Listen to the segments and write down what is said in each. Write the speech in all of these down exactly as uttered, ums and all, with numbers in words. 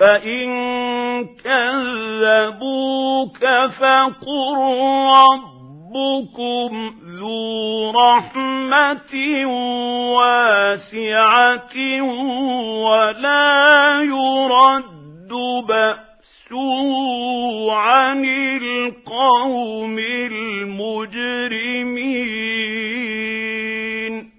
فإن كذبوك فقل ربكم ذو رحمة واسعة ولا يرد بأسه عن القوم المجرمين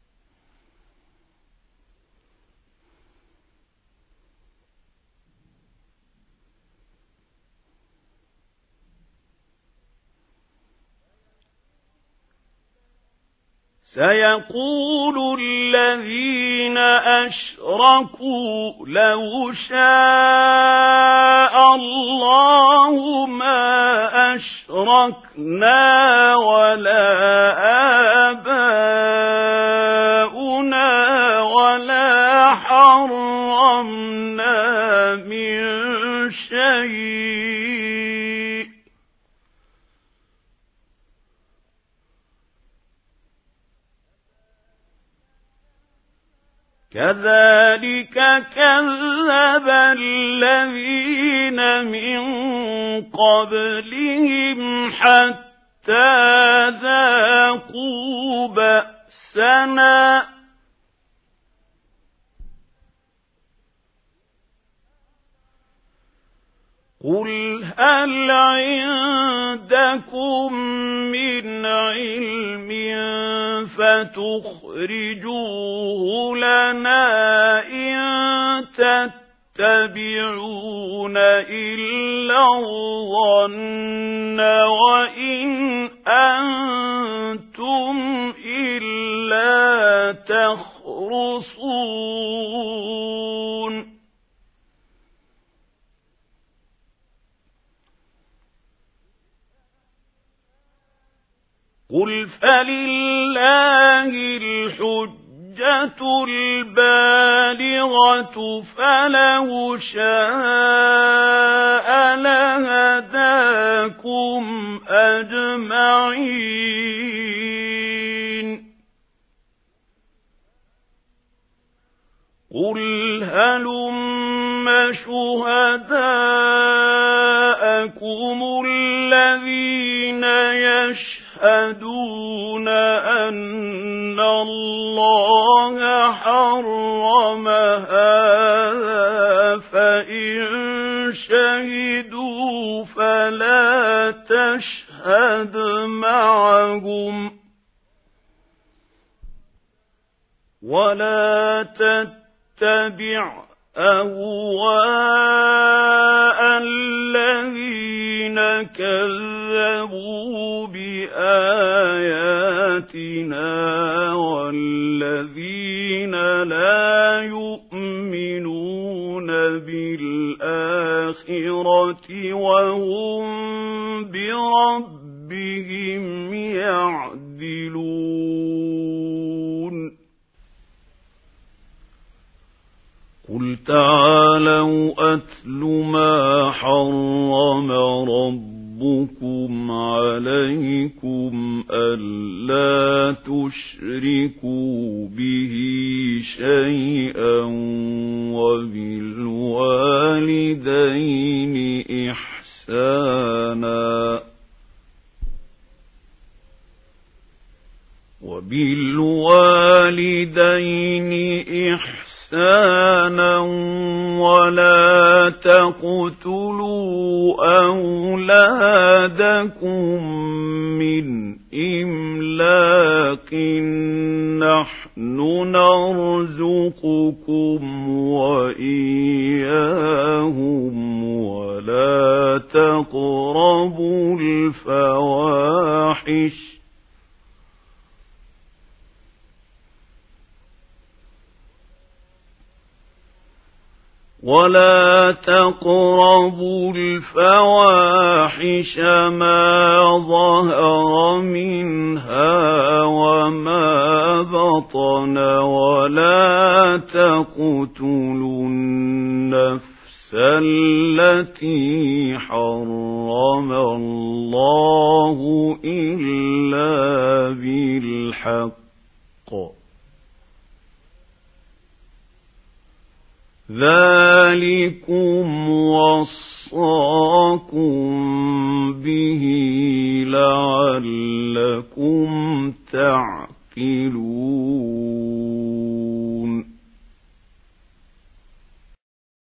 سيقول الذين أشركوا لو شاء الله ما أشركنا ولا آباؤنا ولا حرمنا من شيء كذلك كذب الذين من قبلهم حتى ذاقوا بأسنا قل هل عندكم من علم فتخرجوه لنا إن تتبعون إلا الظن وإن أنتم إلا تخرصون قل فلله الحجة البالغة فلو شاء لهداكم أجمعين قل هلم شهداءكم الذين يشهدون أن الله حرم هذا فإن شهدوا فلا تشهد معهم ولا تتبع أهواء الذين كذبوا بآياتنا والذين لا يؤمنون بالآخرة وهم بربهم يعدلون قل تعالوا أتل ما حرم ربكم عليكم ألا تشركوا به شيئا وبالوالدين إحسانا وبالوالدين إحسانا إحسانا ولا تقتلوا أولادكم من إملاق نحن نرزقكم وإياهم ولا تقربوا الفواحش ولا تقربوا الفواحش ما ظهر منها وما بطن ولا تقتلوا النفس التي حرم الله إلا بالحق ذلك ذَلِكُمْ وَصَّاكُم بِهِ لَعَلَّكُمْ تَعْقِلُونَ.